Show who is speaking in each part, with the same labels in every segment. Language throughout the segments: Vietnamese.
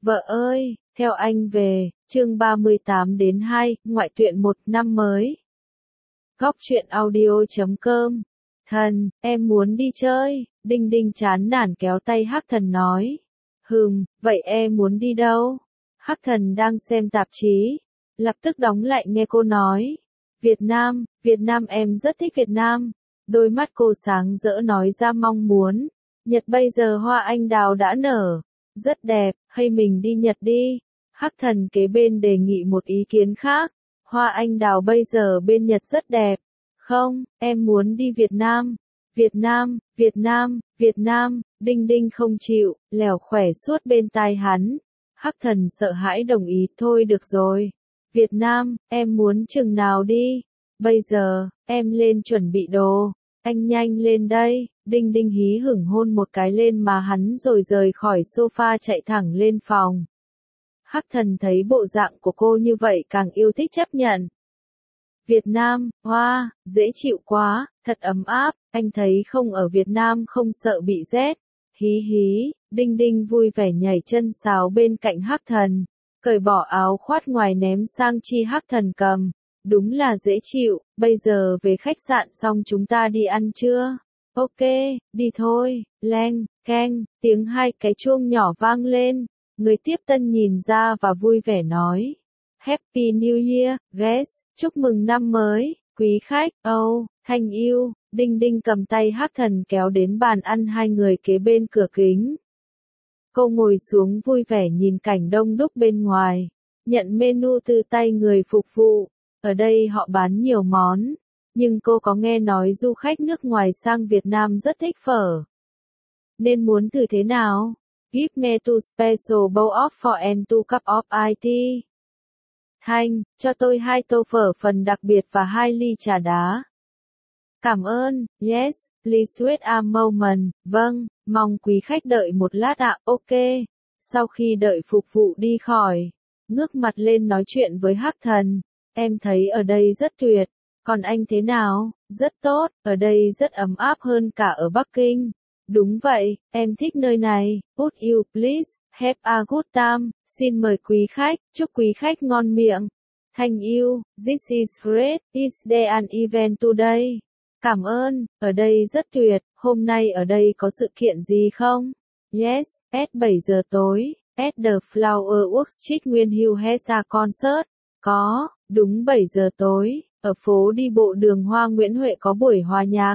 Speaker 1: Vợ ơi, theo anh về, chương 38 đến 2, ngoại truyện 1 năm mới. Góc truyện audio.com. Thần, em muốn đi chơi, Đinh Đinh chán nản kéo tay Hắc Thần nói. Vậy em muốn đi đâu? Hắc Thần đang xem tạp chí, lập tức đóng lại nghe cô nói. Việt Nam em rất thích Việt Nam. Đôi mắt cô sáng rỡ nói ra mong muốn. Nhật bây giờ hoa anh đào đã nở. Rất đẹp, hay mình đi Nhật đi. Hắc Thần kế bên đề nghị một ý kiến khác. Hoa anh đào bây giờ bên Nhật rất đẹp. Không, em muốn đi Việt Nam. Việt Nam, Đinh Đinh không chịu, lèo khỏe suốt bên tai hắn. Hắc Thần sợ hãi đồng ý, thôi được rồi. Việt Nam, em muốn chừng nào đi? Bây giờ, em lên chuẩn bị đồ. Anh nhanh lên đây. Đinh Đinh hí hửng hôn một cái lên má hắn rồi rời khỏi sofa chạy thẳng lên phòng. Hắc Thần thấy bộ dạng của cô như vậy càng yêu thích chấp nhận. Việt Nam, hoa, dễ chịu quá, thật ấm áp, anh thấy không ở Việt Nam không sợ bị rét. Hí hí, Đinh Đinh vui vẻ nhảy chân sáo bên cạnh Hắc Thần, cởi bỏ áo khoác ngoài ném sang chi Hắc Thần cầm. Đúng là dễ chịu, bây giờ về khách sạn xong chúng ta đi ăn chưa? Ok, đi thôi. Leng, keng, tiếng hai cái chuông nhỏ vang lên. Người tiếp tân nhìn ra và vui vẻ nói. Happy New Year, guys, chúc mừng năm mới, quý khách. Thanh yêu. Đinh Đinh cầm tay Hắc Thần kéo đến bàn ăn hai người kế bên cửa kính. Cô ngồi xuống vui vẻ nhìn cảnh đông đúc bên ngoài, nhận menu từ tay người phục vụ. Ở đây họ bán nhiều món, nhưng cô có nghe nói du khách nước ngoài sang Việt Nam rất thích phở. Nên muốn thử thế nào? Give me two special bowl of phở and two cup of tea. Thanh, cho tôi 2 tô phở phần đặc biệt và 2 ly trà đá. Cảm ơn, yes, please wait a moment, vâng, mong quý khách đợi một lát ạ, ok. Sau khi đợi phục vụ đi khỏi, ngước mặt lên nói chuyện với Hắc Thần. Em thấy ở đây rất tuyệt, còn anh thế nào? Rất tốt, ở đây rất ấm áp hơn cả ở Bắc Kinh. Đúng vậy, em thích nơi này. Would you please have a good time? Xin mời quý khách, chúc quý khách ngon miệng. Thank you, this is great. Is there an event today? Cảm ơn, ở đây rất tuyệt. Hôm nay ở đây có sự kiện gì không? Yes, at 7 giờ tối, at the Flower Works Trích Nguyên Hill has a concert. Có, đúng 7 giờ tối, ở phố đi bộ đường Hoa Nguyễn Huệ có buổi hòa nhạc.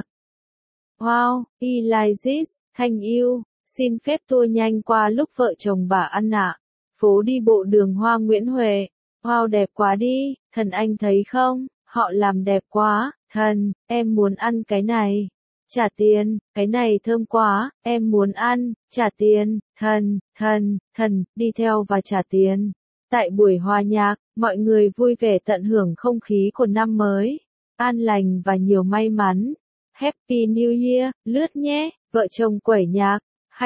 Speaker 1: Wow, Elysis, Thanh yêu, xin phép tour nhanh qua lúc vợ chồng bà ăn ạ. Phố đi bộ đường Hoa Nguyễn Huệ. Wow, đẹp quá đi, thần anh thấy không, họ làm đẹp quá. Thần, em muốn ăn cái này. Trả tiền, cái này thơm quá, em muốn ăn, trả tiền. Thần, đi theo và trả tiền. Tại buổi hòa nhạc, mọi người vui vẻ tận hưởng không khí của năm mới. An lành và nhiều may mắn. Happy New Year, lướt nhé, vợ chồng quẩy nhạc,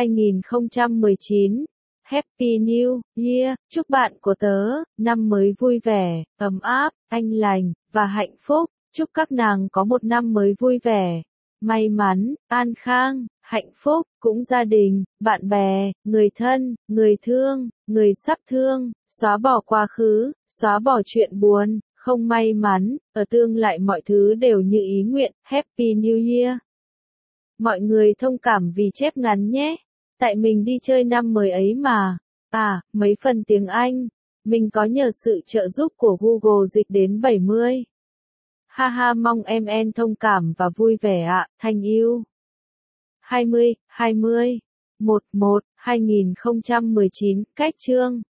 Speaker 1: 2019. Happy New Year, chúc bạn của tớ, năm mới vui vẻ, ấm áp, an lành, và hạnh phúc. Chúc các nàng có một năm mới vui vẻ, may mắn, an khang, hạnh phúc, cũng gia đình, bạn bè, người thân, người thương, người sắp thương, xóa bỏ quá khứ, xóa bỏ chuyện buồn, không may mắn, ở tương lai mọi thứ đều như ý nguyện, Happy New Year. Mọi người thông cảm vì chép ngắn nhé, tại mình đi chơi năm mới ấy mà. Mấy phần tiếng Anh, mình có nhờ sự trợ giúp của Google dịch đến 70. Haha, mong em thông cảm và vui vẻ ạ, Thanh yêu. 20, 11, 2019, cách chương.